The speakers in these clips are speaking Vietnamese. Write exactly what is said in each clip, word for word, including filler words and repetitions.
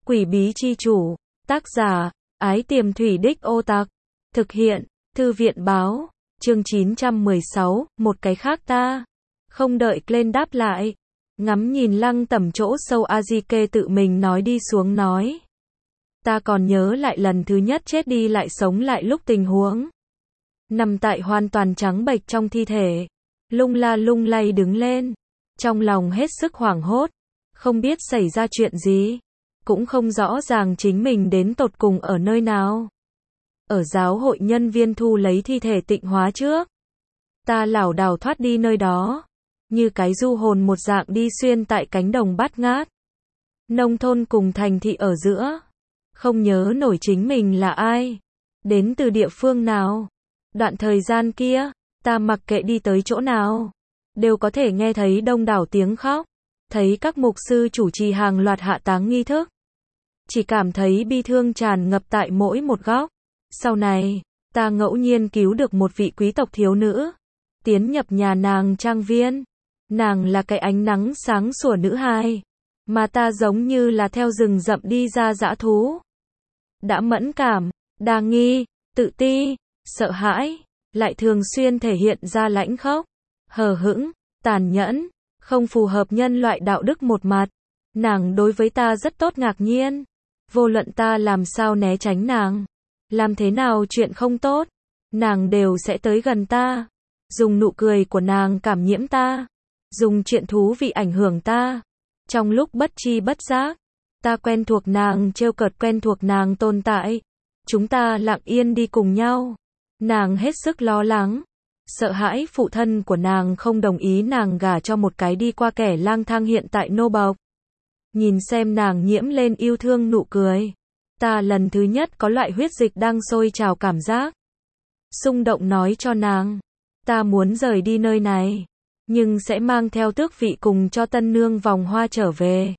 Quỷ bí chi chủ, tác giả, Ái Tiềm Thủy Đích Ô Tặc, thực hiện, Thư viện báo, chương chín trăm mười sáu, một cái khác ta. Không đợi Glenn đáp lại, ngắm nhìn lăng tẩm chỗ sâu Azike tự mình nói đi xuống nói. Ta còn nhớ lại lần thứ nhất chết đi lại sống lại lúc tình huống. Nằm tại hoàn toàn trắng bệch trong thi thể, lung la lung lay đứng lên, trong lòng hết sức hoảng hốt, không biết xảy ra chuyện gì, cũng không rõ ràng chính mình đến tột cùng ở nơi nào. Ở giáo hội nhân viên thu lấy thi thể tịnh hóa trước, ta lảo đảo thoát đi nơi đó, như cái du hồn một dạng đi xuyên tại cánh đồng bát ngát. Nông thôn cùng thành thị ở giữa, không nhớ nổi chính mình là ai, đến từ địa phương nào. Đoạn thời gian kia, ta mặc kệ đi tới chỗ nào, đều có thể nghe thấy đông đảo tiếng khóc, thấy các mục sư chủ trì hàng loạt hạ táng nghi thức. Chỉ cảm thấy bi thương tràn ngập tại mỗi một góc. Sau này, ta ngẫu nhiên cứu được một vị quý tộc thiếu nữ, tiến nhập nhà nàng trang viên. Nàng là cái ánh nắng sáng sủa nữ hài, mà ta giống như là theo rừng rậm đi ra dã thú. Đã mẫn cảm, đa nghi, tự ti, sợ hãi, lại thường xuyên thể hiện ra lãnh khốc, hờ hững, tàn nhẫn, không phù hợp nhân loại đạo đức một mặt. Nàng đối với ta rất tốt ngạc nhiên. Vô luận ta làm sao né tránh nàng, làm thế nào chuyện không tốt, nàng đều sẽ tới gần ta, dùng nụ cười của nàng cảm nhiễm ta, dùng chuyện thú vị ảnh hưởng ta. Trong lúc bất tri bất giác, ta quen thuộc nàng, trêu cợt quen thuộc nàng tồn tại. Chúng ta lặng yên đi cùng nhau. Nàng hết sức lo lắng, sợ hãi phụ thân của nàng không đồng ý nàng gả cho một cái đi qua kẻ lang thang hiện tại nô bộc. Nhìn xem nàng nhiễm lên yêu thương nụ cười, ta lần thứ nhất có loại huyết dịch đang sôi trào cảm giác. Xung động nói cho nàng, ta muốn rời đi nơi này, nhưng sẽ mang theo tước vị cùng cho tân nương vòng hoa trở về.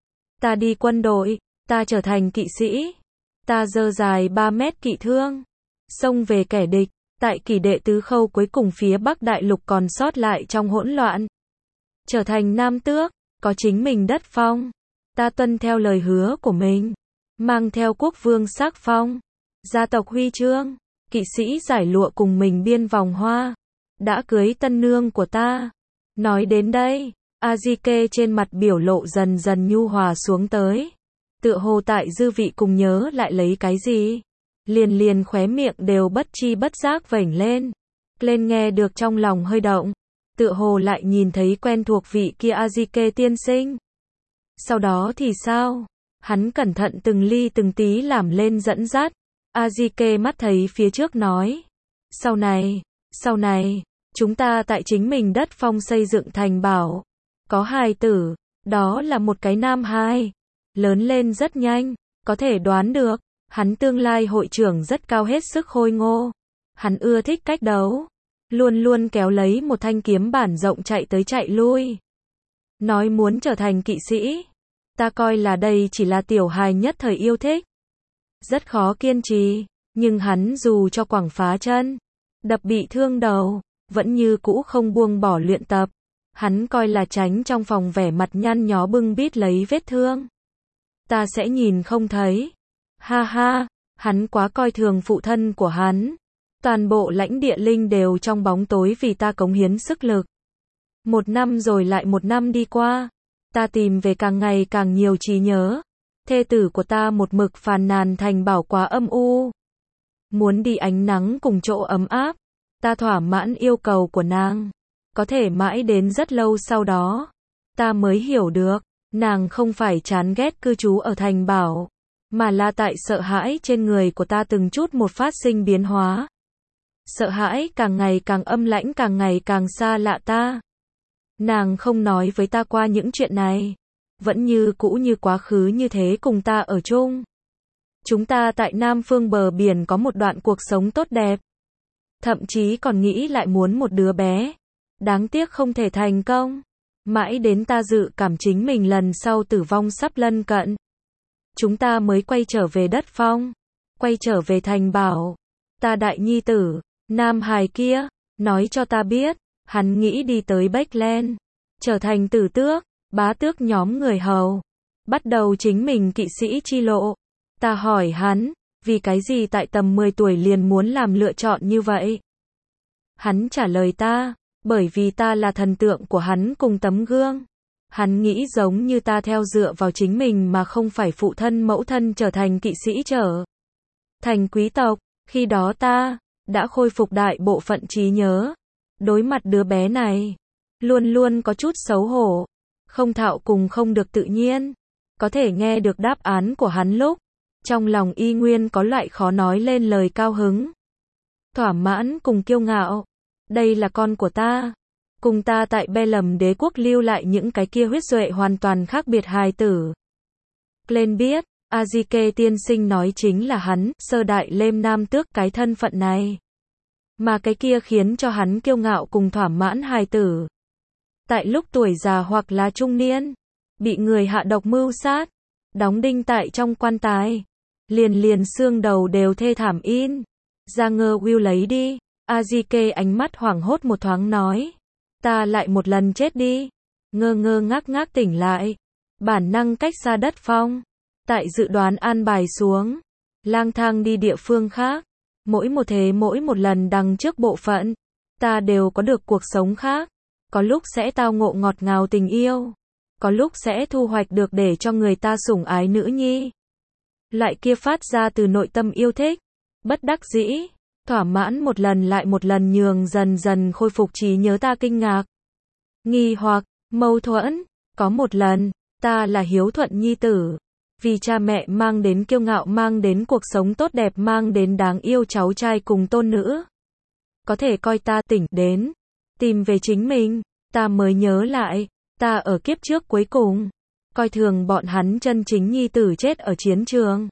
Ta đi quân đội, ta trở thành kỵ sĩ, ta giơ dài ba mét kỵ thương, xông về kẻ địch, tại kỳ đệ tứ khâu cuối cùng phía Bắc Đại Lục còn sót lại trong hỗn loạn. Trở thành nam tước, có chính mình đất phong. Ta tuân theo lời hứa của mình, mang theo quốc vương sắc phong, gia tộc huy chương, kỵ sĩ giải lụa cùng mình biên vòng hoa, đã cưới tân nương của ta. Nói đến đây, Azike trên mặt biểu lộ dần dần nhu hòa xuống tới, tựa hồ tại dư vị cùng nhớ lại lấy cái gì, liền liền khóe miệng đều bất chi bất giác vểnh lên. Lên nghe được trong lòng hơi động, tựa hồ lại nhìn thấy quen thuộc vị kia Azike tiên sinh. Sau đó thì sao? Hắn cẩn thận từng ly từng tí làm lên dẫn dắt. Azike mắt thấy phía trước nói. Sau này, sau này, chúng ta tại chính mình đất phong xây dựng thành bảo. Có hài tử, đó là một cái nam hài. Lớn lên rất nhanh, có thể đoán được, hắn tương lai hội trưởng rất cao hết sức khôi ngô. Hắn ưa thích cách đấu, luôn luôn kéo lấy một thanh kiếm bản rộng chạy tới chạy lui. Nói muốn trở thành kỵ sĩ. Ta coi là đây chỉ là tiểu hài nhất thời yêu thích. Rất khó kiên trì, nhưng hắn dù cho quẳng phá chân, đập bị thương đầu, vẫn như cũ không buông bỏ luyện tập. Hắn coi là tránh trong phòng vẻ mặt nhăn nhó bưng bít lấy vết thương. Ta sẽ nhìn không thấy. Ha ha, hắn quá coi thường phụ thân của hắn. Toàn bộ lãnh địa linh đều trong bóng tối vì ta cống hiến sức lực. Một năm rồi lại một năm đi qua. Ta tìm về càng ngày càng nhiều trí nhớ. Thê tử của ta một mực phàn nàn thành bảo quá âm u. Muốn đi ánh nắng cùng chỗ ấm áp. Ta thỏa mãn yêu cầu của nàng. Có thể mãi đến rất lâu sau đó, ta mới hiểu được, nàng không phải chán ghét cư trú ở thành bảo, mà là tại sợ hãi trên người của ta từng chút một phát sinh biến hóa. Sợ hãi càng ngày càng âm lãnh, càng ngày càng xa lạ ta. Nàng không nói với ta qua những chuyện này, vẫn như cũ như quá khứ như thế cùng ta ở chung. Chúng ta tại Nam Phương bờ biển có một đoạn cuộc sống tốt đẹp. Thậm chí còn nghĩ lại muốn một đứa bé. Đáng tiếc không thể thành công. Mãi đến ta dự cảm chính mình lần sau tử vong sắp lân cận. Chúng ta mới quay trở về đất phong. Quay trở về thành bảo. Ta đại nhi tử, nam hài kia, nói cho ta biết. Hắn nghĩ đi tới Bách Len, trở thành tử tước, bá tước nhóm người hầu. bắt đầu chính mình kỵ sĩ chi lộ. Ta hỏi hắn, vì cái gì tại tầm mười tuổi liền muốn làm lựa chọn như vậy? Hắn trả lời ta, bởi vì ta là thần tượng của hắn cùng tấm gương. Hắn nghĩ giống như ta theo dựa vào chính mình mà không phải phụ thân mẫu thân trở thành kỵ sĩ trở thành quý tộc. Khi đó ta đã khôi phục đại bộ phận trí nhớ. Đối mặt đứa bé này, luôn luôn có chút xấu hổ, không thạo cùng không được tự nhiên. Có thể nghe được đáp án của hắn lúc, trong lòng y nguyên có loại khó nói lên lời cao hứng, thỏa mãn cùng kiêu ngạo. Đây là con của ta. Cùng ta tại Be Lầm đế quốc lưu lại những cái kia huyết duệ hoàn toàn khác biệt hài tử. Glenn biết, Azike tiên sinh nói chính là hắn, sơ đại Lêm Nam Tước cái thân phận này. Mà cái kia khiến cho hắn kiêu ngạo cùng thỏa mãn hài tử. Tại lúc tuổi già hoặc là trung niên, bị người hạ độc mưu sát, đóng đinh tại trong quan tài, liền liền xương đầu đều thê thảm in. Ra ngơ Will lấy đi. Azike ánh mắt hoảng hốt một thoáng nói. Ta lại một lần chết đi. Ngơ ngơ ngác ngác tỉnh lại. Bản năng cách xa đất phong. Tại dự đoán an bài xuống. Lang thang đi địa phương khác. Mỗi một thế mỗi một lần đằng trước bộ phận. Ta đều có được cuộc sống khác. Có lúc sẽ tao ngộ ngọt ngào tình yêu. Có lúc sẽ thu hoạch được để cho người ta sủng ái nữ nhi. Loại kia phát ra từ nội tâm yêu thích. Bất đắc dĩ. Thỏa mãn một lần lại một lần nhường dần dần khôi phục trí nhớ ta kinh ngạc. Nghi hoặc, mâu thuẫn. Có một lần, ta là hiếu thuận nhi tử. Vì cha mẹ mang đến kiêu ngạo mang đến cuộc sống tốt đẹp mang đến đáng yêu cháu trai cùng tôn nữ. Có thể coi ta tỉnh đến. Tìm về chính mình. Ta mới nhớ lại. Ta ở kiếp trước cuối cùng. Coi thường bọn hắn chân chính nhi tử chết ở chiến trường.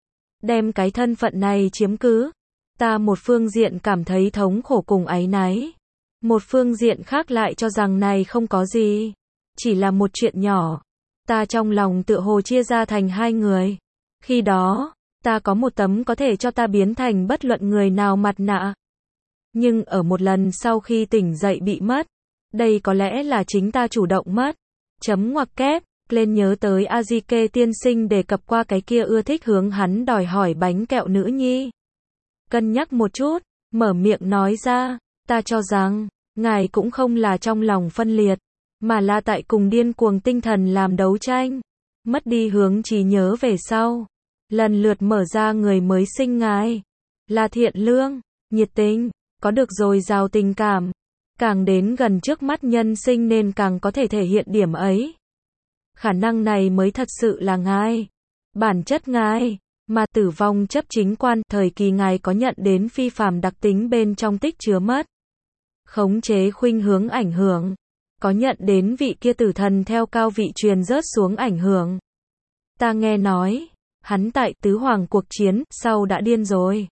Đem cái thân phận này chiếm cứ. Ta một phương diện cảm thấy thống khổ cùng áy náy. Một phương diện khác lại cho rằng này không có gì. Chỉ là một chuyện nhỏ. Ta trong lòng tựa hồ chia ra thành hai người. Khi đó, ta có một tấm có thể cho ta biến thành bất luận người nào mặt nạ. Nhưng ở một lần sau khi tỉnh dậy bị mất. Đây có lẽ là chính ta chủ động mất. Chấm ngoặc kép. Lên nhớ tới Azike tiên sinh đề cập qua cái kia ưa thích hướng hắn đòi hỏi bánh kẹo nữ nhi. Cân nhắc một chút, mở miệng nói ra, ta cho rằng, ngài cũng không là trong lòng phân liệt, mà là tại cùng điên cuồng tinh thần làm đấu tranh, mất đi hướng trí nhớ về sau, lần lượt mở ra người mới sinh ngài, là thiện lương, nhiệt tình, có được dồi dào tình cảm, càng đến gần trước mắt nhân sinh nên càng có thể thể hiện điểm ấy. Khả năng này mới thật sự là ngài, bản chất ngài. Mà tử vong chấp chính quan, thời kỳ ngài có nhận đến phi phàm đặc tính bên trong tích chứa mất. Khống chế khuynh hướng ảnh hưởng. Có nhận đến vị kia tử thần theo cao vị truyền rớt xuống ảnh hưởng. Ta nghe nói, hắn tại tứ hoàng cuộc chiến, sau đã điên rồi.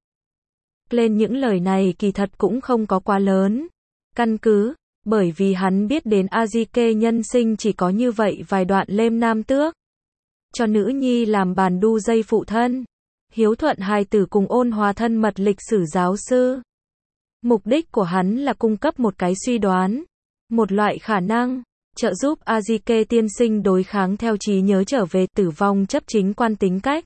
Lên những lời này kỳ thật cũng không có quá lớn. Căn cứ, bởi vì hắn biết đến Azike nhân sinh chỉ có như vậy vài đoạn Lêm Nam Tước. Cho nữ nhi làm bàn đu dây phụ thân. Hiếu thuận hài tử cùng ôn hòa thân mật lịch sử giáo sư. Mục đích của hắn là cung cấp một cái suy đoán. Một loại khả năng. Trợ giúp Azike tiên sinh đối kháng theo trí nhớ trở về tử vong chấp chính quan tính cách.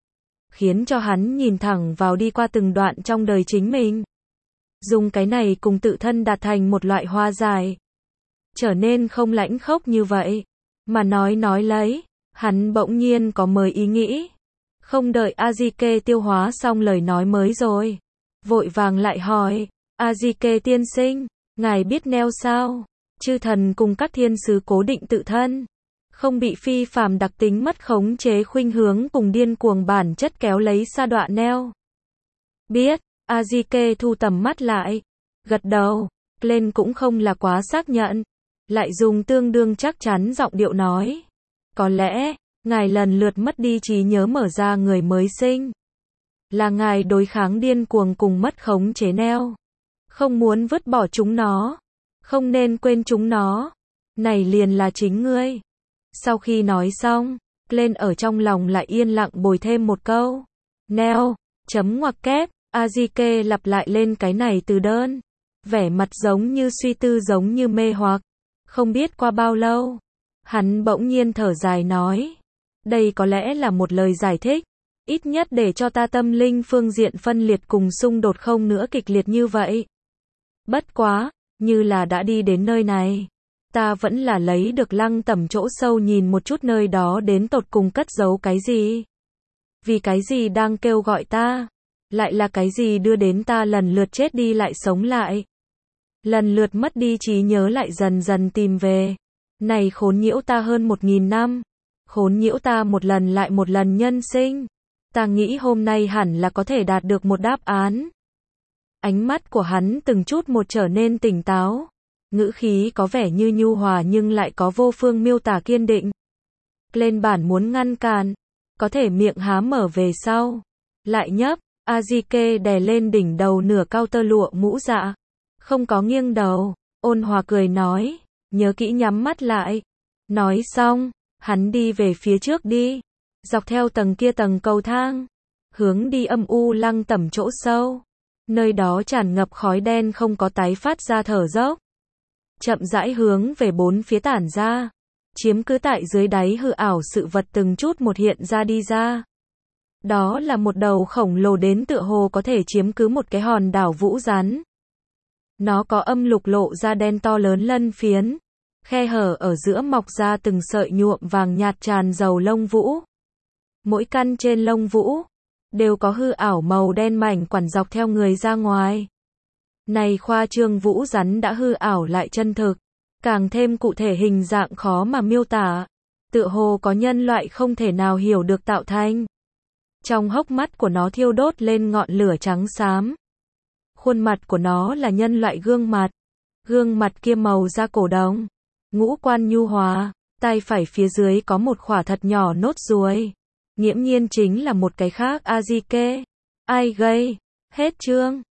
Khiến cho hắn nhìn thẳng vào đi qua từng đoạn trong đời chính mình. Dùng cái này cùng tự thân đạt thành một loại hòa giải. Trở nên không lãnh khốc như vậy. Mà nói nói lấy. Hắn bỗng nhiên có mới ý nghĩ. Không đợi Azike tiêu hóa xong lời nói mới rồi. Vội vàng lại hỏi. Azike tiên sinh, ngài biết neo sao? Chư thần cùng các thiên sứ cố định tự thân. Không bị phi phàm đặc tính mất khống chế khuynh hướng cùng điên cuồng bản chất kéo lấy sa đọa neo. Biết, Azike thu tầm mắt lại. Gật đầu, lên cũng không là quá xác nhận. Lại dùng tương đương chắc chắn giọng điệu nói. Có lẽ, ngài lần lượt mất đi trí nhớ mở ra người mới sinh. Là ngài đối kháng điên cuồng cùng mất khống chế neo. Không muốn vứt bỏ chúng nó. Không nên quên chúng nó. Này liền là chính ngươi. Sau khi nói xong, lên ở trong lòng lại yên lặng bồi thêm một câu. Neo, chấm ngoặc kép, Azike lặp lại lên cái này từ đơn. Vẻ mặt giống như suy tư giống như mê hoặc. Không biết qua bao lâu. Hắn bỗng nhiên thở dài nói. Đây có lẽ là một lời giải thích, ít nhất để cho ta tâm linh phương diện phân liệt cùng xung đột không nữa kịch liệt như vậy. Bất quá, như là đã đi đến nơi này, ta vẫn là lấy được Lăng Tẩm chỗ sâu nhìn một chút nơi đó đến tột cùng cất giấu cái gì. Vì cái gì đang kêu gọi ta, lại là cái gì đưa đến ta lần lượt chết đi lại sống lại. Lần lượt mất đi trí nhớ lại dần dần tìm về. Này khốn nhiễu ta hơn một nghìn năm. Khốn nhiễu ta một lần lại một lần nhân sinh. Ta nghĩ hôm nay hẳn là có thể đạt được một đáp án. Ánh mắt của hắn từng chút một trở nên tỉnh táo. Ngữ khí có vẻ như nhu hòa nhưng lại có vô phương miêu tả kiên định. Lên bản muốn ngăn cản, có thể miệng há mở về sau. Lại nhấp, Azike đè lên đỉnh đầu nửa cao tơ lụa mũ dạ. Không có nghiêng đầu, ôn hòa cười nói, nhớ kỹ nhắm mắt lại. Nói xong, hắn đi về phía trước đi, dọc theo tầng kia tầng cầu thang, hướng đi âm u Lăng Tẩm chỗ sâu. Nơi đó tràn ngập khói đen không có tái phát ra thở dốc. Chậm rãi hướng về bốn phía tản ra, chiếm cứ tại dưới đáy hư ảo sự vật từng chút một hiện ra đi ra. Đó là một đầu khổng lồ đến tựa hồ có thể chiếm cứ một cái hòn đảo vũ rắn. Nó có âm lục lộ ra đen to lớn lân phiến, khe hở ở giữa mọc ra từng sợi nhuộm vàng nhạt tràn dầu lông vũ. Mỗi căn trên lông vũ đều có hư ảo màu đen mảnh quản dọc theo người ra ngoài. Này khoa trương vũ rắn đã hư ảo lại chân thực, càng thêm cụ thể hình dạng khó mà miêu tả, tựa hồ có nhân loại không thể nào hiểu được tạo thành. Trong hốc mắt của nó thiêu đốt lên ngọn lửa trắng xám. Khuôn mặt của nó là nhân loại gương mặt. Gương mặt kia màu da cổ đồng, ngũ quan nhu hòa, tay phải phía dưới có một khỏa thật nhỏ nốt ruồi. Nghiễm nhiên chính là một cái khác Azike. Ai gây? Hết chương.